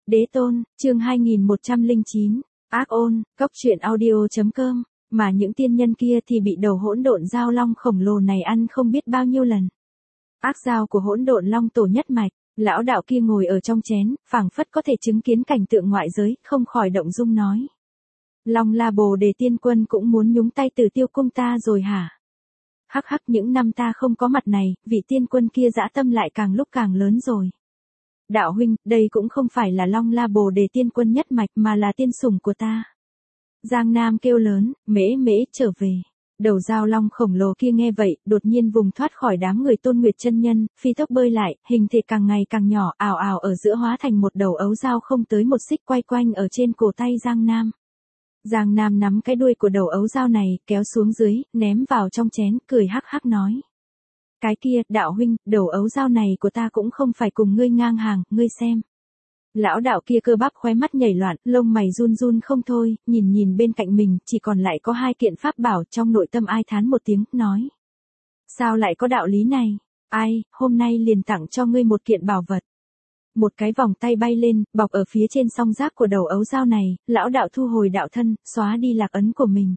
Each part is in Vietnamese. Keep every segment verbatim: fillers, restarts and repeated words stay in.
Đế tôn, chương hai nghìn một trăm lẻ chín, ác ôn, cốc truyện audio.com, mà những tiên nhân kia thì bị đầu hỗn độn giao long khổng lồ này ăn không biết bao nhiêu lần. Ác giao của hỗn độn long tổ nhất mạch, lão đạo kia ngồi ở trong chén, phảng phất có thể chứng kiến cảnh tượng ngoại giới, không khỏi động dung nói. Long La Bồ Đề tiên quân cũng muốn nhúng tay từ tiêu cung ta rồi hả? Hắc hắc, những năm ta không có mặt này, vị tiên quân kia dã tâm lại càng lúc càng lớn rồi. Đạo huynh, đây cũng không phải là Long La Bồ Đề tiên quân nhất mạch mà là tiên sủng của ta. Giang Nam kêu lớn, mễ mễ trở về. Đầu dao long khổng lồ kia nghe vậy, đột nhiên vùng thoát khỏi đám người Tôn Nguyệt chân nhân, phi tốc bơi lại, hình thể càng ngày càng nhỏ, ảo ảo ở giữa hóa thành một đầu ấu dao không tới một xích quay quanh ở trên cổ tay Giang Nam. Giang Nam nắm cái đuôi của đầu ấu dao này, kéo xuống dưới, ném vào trong chén, cười hắc hắc nói. Cái kia, đạo huynh, đầu ấu dao này của ta cũng không phải cùng ngươi ngang hàng, ngươi xem. Lão đạo kia cơ bắp khóe mắt nhảy loạn, lông mày run run không thôi, nhìn nhìn bên cạnh mình, chỉ còn lại có hai kiện pháp bảo, trong nội tâm ai thán một tiếng, nói. Sao lại có đạo lý này? Ai, hôm nay liền tặng cho ngươi một kiện bảo vật. Một cái vòng tay bay lên, bọc ở phía trên song giáp của đầu ấu dao này, lão đạo thu hồi đạo thân, xóa đi lạc ấn của mình.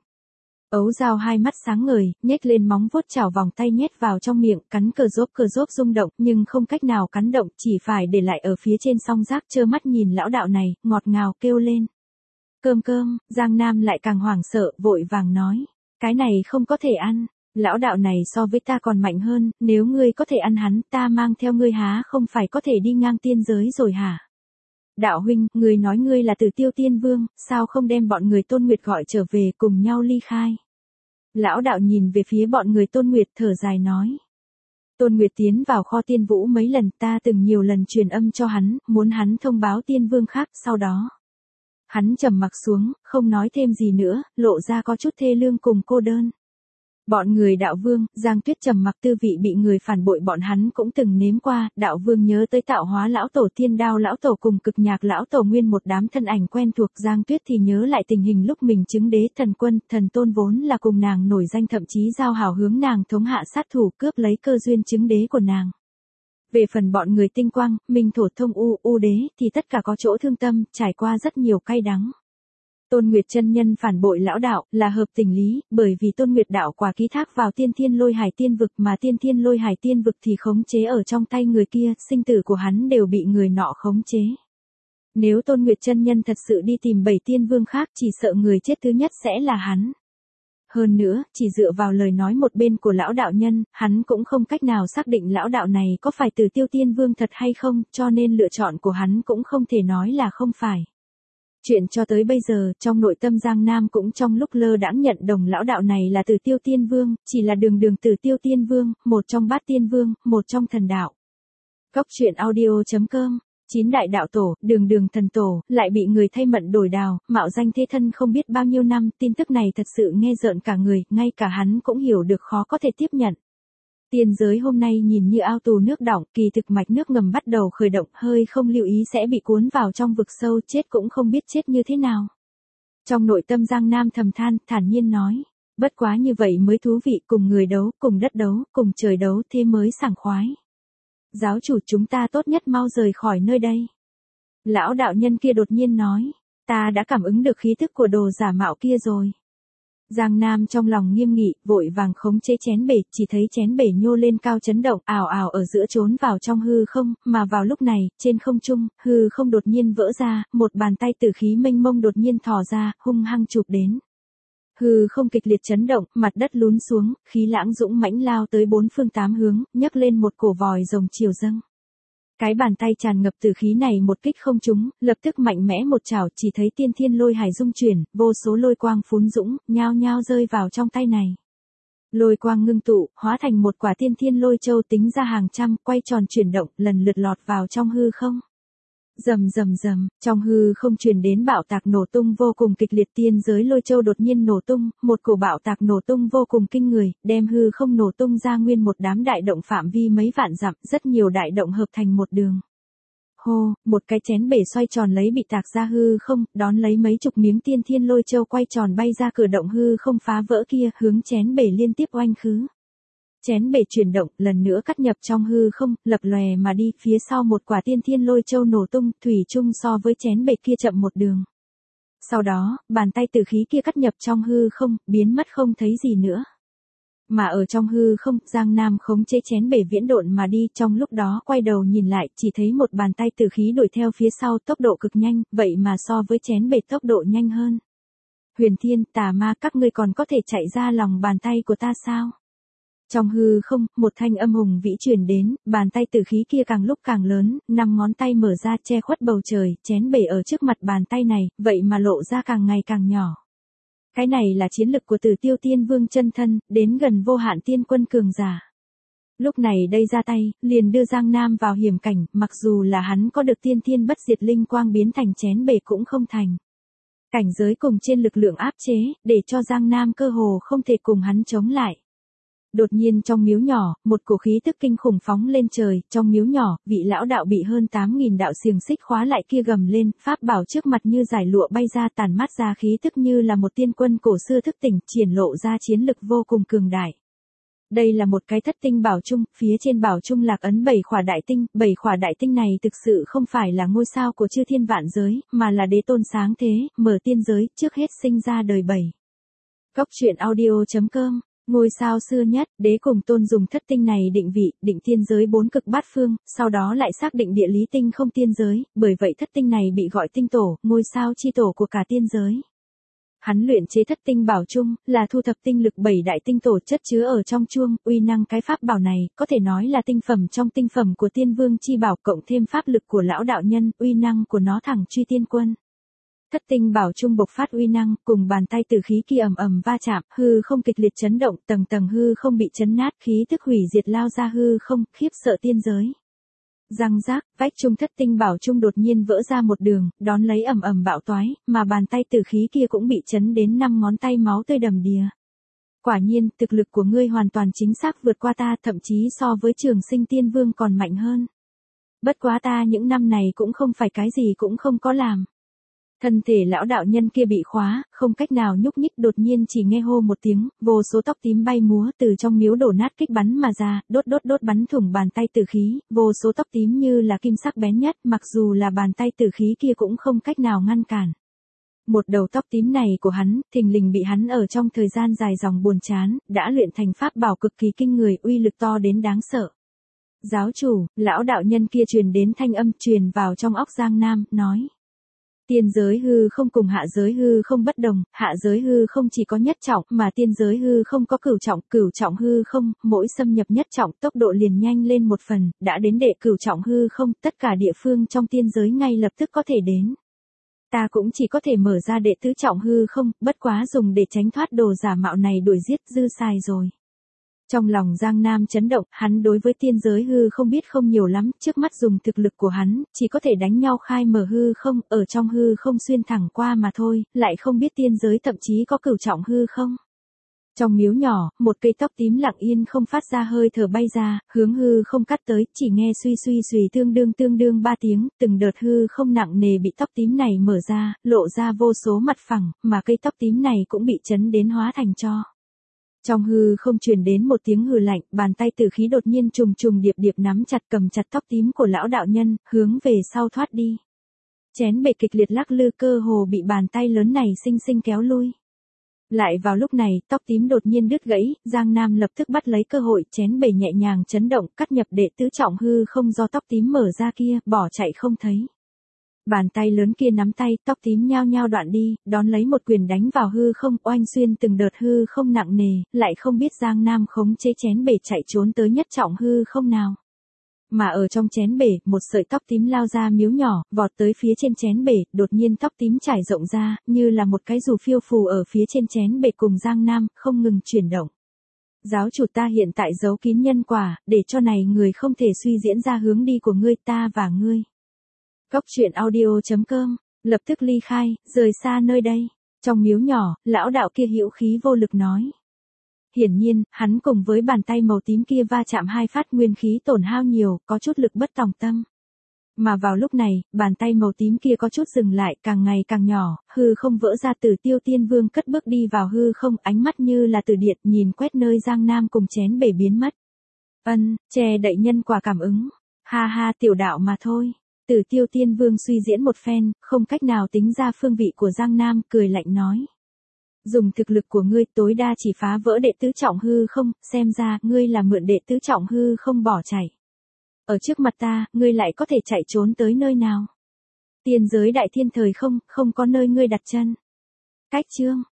Ấu dao hai mắt sáng ngời, nhếch lên móng vuốt chảo vòng tay nhét vào trong miệng, cắn cờ rốp cờ rốp rung động, nhưng không cách nào cắn động, chỉ phải để lại ở phía trên song giáp, trơ mắt nhìn lão đạo này, ngọt ngào kêu lên. Cơm cơm, Giang Nam lại càng hoảng sợ, vội vàng nói, cái này không có thể ăn, lão đạo này so với ta còn mạnh hơn, nếu ngươi có thể ăn hắn, ta mang theo ngươi há không phải có thể đi ngang tiên giới rồi hả? Đạo huynh, ngươi nói ngươi là Tử Tiêu Tiên Vương, sao không đem bọn người Tôn Nguyệt gọi trở về cùng nhau ly khai? Lão đạo nhìn về phía bọn người Tôn Nguyệt thở dài nói. Tôn Nguyệt tiến vào kho tiên vũ mấy lần, ta từng nhiều lần truyền âm cho hắn, muốn hắn thông báo tiên vương khác, sau đó. Hắn trầm mặc xuống, không nói thêm gì nữa, lộ ra có chút thê lương cùng cô đơn. Bọn người đạo vương, Giang Tuyết trầm mặc tư vị bị người phản bội bọn hắn cũng từng nếm qua, đạo vương nhớ tới tạo hóa lão tổ thiên đao lão tổ cùng cực nhạc lão tổ nguyên một đám thân ảnh quen thuộc. Giang Tuyết thì nhớ lại tình hình lúc mình chứng đế thần quân, thần tôn vốn là cùng nàng nổi danh, thậm chí giao hảo hướng nàng thống hạ sát thủ cướp lấy cơ duyên chứng đế của nàng. Về phần bọn người tinh quang, minh thổ thông u, u đế, thì tất cả có chỗ thương tâm, trải qua rất nhiều cay đắng. Tôn Nguyệt chân nhân phản bội lão đạo, là hợp tình lý, bởi vì Tôn Nguyệt đạo quả ký thác vào tiên thiên lôi hải tiên vực mà tiên thiên lôi hải tiên vực thì khống chế ở trong tay người kia, sinh tử của hắn đều bị người nọ khống chế. Nếu Tôn Nguyệt chân nhân thật sự đi tìm bảy tiên vương khác, chỉ sợ người chết thứ nhất sẽ là hắn. Hơn nữa, chỉ dựa vào lời nói một bên của lão đạo nhân, hắn cũng không cách nào xác định lão đạo này có phải Tử Tiêu Tiên Vương thật hay không, cho nên lựa chọn của hắn cũng không thể nói là không phải. Chuyện cho tới bây giờ, trong nội tâm Giang Nam cũng trong lúc lơ đãng nhận đồng lão đạo này là Tử Tiêu Tiên Vương, chỉ là đường đường Tử Tiêu Tiên Vương, một trong bát tiên vương, một trong thần đạo. Cốc truyện audio.com, chín đại đạo tổ, đường đường thần tổ, lại bị người thay mận đổi đào, mạo danh thế thân không biết bao nhiêu năm, tin tức này thật sự nghe rợn cả người, ngay cả hắn cũng hiểu được khó có thể tiếp nhận. Tiên giới hôm nay nhìn như ao tù nước đọng, kỳ thực mạch nước ngầm bắt đầu khởi động, hơi không lưu ý sẽ bị cuốn vào trong vực sâu, chết cũng không biết chết như thế nào. Trong nội tâm Giang Nam thầm than, thản nhiên nói, bất quá như vậy mới thú vị, cùng người đấu, cùng đất đấu, cùng trời đấu, thế mới sảng khoái. Giáo chủ, chúng ta tốt nhất mau rời khỏi nơi đây. Lão đạo nhân kia đột nhiên nói, ta đã cảm ứng được khí thức của đồ giả mạo kia rồi. Giang Nam trong lòng nghiêm nghị, vội vàng khống chế chén bể, chỉ thấy chén bể nhô lên cao chấn động, ảo ảo ở giữa trốn vào trong hư không, mà vào lúc này, trên không trung, hư không đột nhiên vỡ ra, một bàn tay tử khí mênh mông đột nhiên thò ra, hung hăng chụp đến. Hư không kịch liệt chấn động, mặt đất lún xuống, khí lãng dũng mãnh lao tới bốn phương tám hướng, nhấc lên một cổ vòi rồng chiều dâng. Cái bàn tay tràn ngập tử khí này một kích không trúng, lập tức mạnh mẽ một chảo, chỉ thấy tiên thiên lôi hải dung chuyển, vô số lôi quang phún dũng, nhao nhao rơi vào trong tay này. Lôi quang ngưng tụ, hóa thành một quả tiên thiên lôi châu tính ra hàng trăm, quay tròn chuyển động, lần lượt lọt vào trong hư không. Rầm rầm rầm, trong hư không truyền đến bạo tạc nổ tung vô cùng kịch liệt, tiên giới lôi châu đột nhiên nổ tung, một cổ bạo tạc nổ tung vô cùng kinh người, đem hư không nổ tung ra nguyên một đám đại động phạm vi mấy vạn dặm, rất nhiều đại động hợp thành một đường. Hô, một cái chén bể xoay tròn lấy bị tạc ra hư không, đón lấy mấy chục miếng tiên thiên lôi châu quay tròn bay ra cửa động hư không phá vỡ kia, hướng chén bể liên tiếp oanh khứ. Chén bể chuyển động, lần nữa cắt nhập trong hư không, lập lòe mà đi, phía sau một quả tiên thiên lôi châu nổ tung, thủy chung so với chén bể kia chậm một đường. Sau đó, bàn tay tử khí kia cắt nhập trong hư không, biến mất không thấy gì nữa. Mà ở trong hư không, Giang Nam khống chế chén bể viễn độn mà đi, trong lúc đó quay đầu nhìn lại, chỉ thấy một bàn tay tử khí đuổi theo phía sau, tốc độ cực nhanh, vậy mà so với chén bể tốc độ nhanh hơn. Huyền Thiên, tà ma, các ngươi còn có thể chạy ra lòng bàn tay của ta sao? Trong hư không, một thanh âm hùng vĩ truyền đến, bàn tay tử khí kia càng lúc càng lớn, năm ngón tay mở ra che khuất bầu trời, chén bể ở trước mặt bàn tay này, vậy mà lộ ra càng ngày càng nhỏ. Cái này là chiến lực của Tử Tiêu Tiên Vương chân thân, đến gần vô hạn tiên quân cường giả. Lúc này đây ra tay, liền đưa Giang Nam vào hiểm cảnh, mặc dù là hắn có được tiên thiên bất diệt linh quang biến thành chén bể cũng không thành. Cảnh giới cùng trên lực lượng áp chế, để cho Giang Nam cơ hồ không thể cùng hắn chống lại. Đột nhiên trong miếu nhỏ, một cổ khí tức kinh khủng phóng lên trời, trong miếu nhỏ, vị lão đạo bị hơn tám nghìn đạo xiềng xích khóa lại kia gầm lên, pháp bảo trước mặt như giải lụa bay ra, tản mát ra khí tức như là một tiên quân cổ xưa thức tỉnh, triển lộ ra chiến lực vô cùng cường đại. Đây là một cái thất tinh bảo chung, phía trên bảo chung lạc ấn bảy khỏa đại tinh, bảy khỏa đại tinh này thực sự không phải là ngôi sao của chư thiên vạn giới, mà là đế tôn sáng thế, mở tiên giới, trước hết sinh ra đời bảy. Cốc truyện audio chấm com. Ngôi sao xưa nhất, đế cùng tôn dùng thất tinh này định vị, định tiên giới bốn cực bát phương, sau đó lại xác định địa lý tinh không tiên giới, bởi vậy thất tinh này bị gọi tinh tổ, ngôi sao chi tổ của cả tiên giới. Hắn luyện chế thất tinh bảo chung, là thu thập tinh lực bảy đại tinh tổ chất chứa ở trong chuông, uy năng cái pháp bảo này, có thể nói là tinh phẩm trong tinh phẩm của tiên vương chi bảo, cộng thêm pháp lực của lão đạo nhân, uy năng của nó thẳng truy tiên quân. Thất tinh bảo chung bộc phát uy năng, cùng bàn tay tử khí kia ầm ầm va chạm, hư không kịch liệt chấn động, tầng tầng hư không bị chấn nát, khí tức hủy diệt lao ra hư không, khiếp sợ tiên giới. Răng rác, vách trung thất tinh bảo chung đột nhiên vỡ ra một đường, đón lấy ầm ầm bạo toái, mà bàn tay tử khí kia cũng bị chấn đến năm ngón tay máu tươi đầm đìa. Quả nhiên, thực lực của ngươi hoàn toàn chính xác vượt qua ta, thậm chí so với Trường Sinh Tiên Vương còn mạnh hơn. Bất quá ta những năm này cũng không phải cái gì cũng không có làm. Thân thể lão đạo nhân kia bị khóa, không cách nào nhúc nhích, đột nhiên chỉ nghe hô một tiếng, vô số tóc tím bay múa từ trong miếu đổ nát kích bắn mà ra, đốt đốt đốt bắn thủng bàn tay tử khí, vô số tóc tím như là kim sắc bén nhất, mặc dù là bàn tay tử khí kia cũng không cách nào ngăn cản. Một đầu tóc tím này của hắn, thình lình bị hắn ở trong thời gian dài dòng buồn chán, đã luyện thành pháp bảo cực kỳ kinh người, uy lực to đến đáng sợ. Giáo chủ, lão đạo nhân kia truyền đến thanh âm truyền vào trong óc Giang Nam, nói. Tiên giới hư không cùng hạ giới hư không bất đồng, hạ giới hư không chỉ có nhất trọng, mà tiên giới hư không có cửu trọng, cửu trọng hư không, mỗi xâm nhập nhất trọng tốc độ liền nhanh lên một phần, đã đến đệ cửu trọng hư không, tất cả địa phương trong tiên giới ngay lập tức có thể đến. Ta cũng chỉ có thể mở ra đệ tứ trọng hư không, bất quá dùng để tránh thoát đồ giả mạo này đuổi giết dư xài rồi. Trong lòng Giang Nam chấn động, hắn đối với tiên giới hư không biết không nhiều lắm, trước mắt dùng thực lực của hắn, chỉ có thể đánh nhau khai mở hư không, ở trong hư không xuyên thẳng qua mà thôi, lại không biết tiên giới thậm chí có cửu trọng hư không. Trong miếu nhỏ, một cây tóc tím lặng yên không phát ra hơi thở bay ra, hướng hư không cắt tới, chỉ nghe suy suy suy tương đương tương đương ba tiếng, từng đợt hư không nặng nề bị tóc tím này mở ra, lộ ra vô số mặt phẳng, mà cây tóc tím này cũng bị chấn đến hóa thành tro. Trong hư không truyền đến một tiếng hừ lạnh, bàn tay tử khí đột nhiên trùng trùng điệp điệp nắm chặt cầm chặt tóc tím của lão đạo nhân, hướng về sau thoát đi. Chén bể kịch liệt lắc lư, cơ hồ bị bàn tay lớn này xinh xinh kéo lui. Lại vào lúc này, tóc tím đột nhiên đứt gãy, Giang Nam lập tức bắt lấy cơ hội, chén bể nhẹ nhàng chấn động, cắt nhập đệ tứ trọng hư không do tóc tím mở ra kia, bỏ chạy không thấy. Bàn tay lớn kia nắm tay, tóc tím nhao nhao đoạn đi, đón lấy một quyền đánh vào hư không, oanh xuyên từng đợt hư không nặng nề, lại không biết Giang Nam khống chế chén bể chạy trốn tới nhất trọng hư không nào. Mà ở trong chén bể, một sợi tóc tím lao ra miếu nhỏ, vọt tới phía trên chén bể, đột nhiên tóc tím trải rộng ra, như là một cái dù phiêu phù ở phía trên chén bể cùng Giang Nam, không ngừng chuyển động. Giáo chủ, ta hiện tại giấu kín nhân quả, để cho này người không thể suy diễn ra hướng đi của ngươi, ta và ngươi. Cốc truyện audio chấm com, lập tức ly khai, rời xa nơi đây. Trong miếu nhỏ, lão đạo kia hữu khí vô lực nói. Hiển nhiên, hắn cùng với bàn tay màu tím kia va chạm hai phát, nguyên khí tổn hao nhiều, có chút lực bất tòng tâm. Mà vào lúc này, bàn tay màu tím kia có chút dừng lại, càng ngày càng nhỏ, hư không vỡ ra, Tử Tiêu Tiên Vương cất bước đi vào hư không, ánh mắt như là từ điện nhìn quét nơi Giang Nam cùng chén bể biến mất. Ân, che đậy nhân quả cảm ứng. Ha ha, tiểu đạo mà thôi. Tử Tiêu Tiên Vương suy diễn một phen, không cách nào tính ra phương vị của Giang Nam, cười lạnh nói. Dùng thực lực của ngươi tối đa chỉ phá vỡ đệ tứ trọng hư không, xem ra ngươi là mượn đệ tứ trọng hư không bỏ chạy. Ở trước mặt ta, ngươi lại có thể chạy trốn tới nơi nào? Tiên giới đại thiên thời không, không có nơi ngươi đặt chân. Cách chương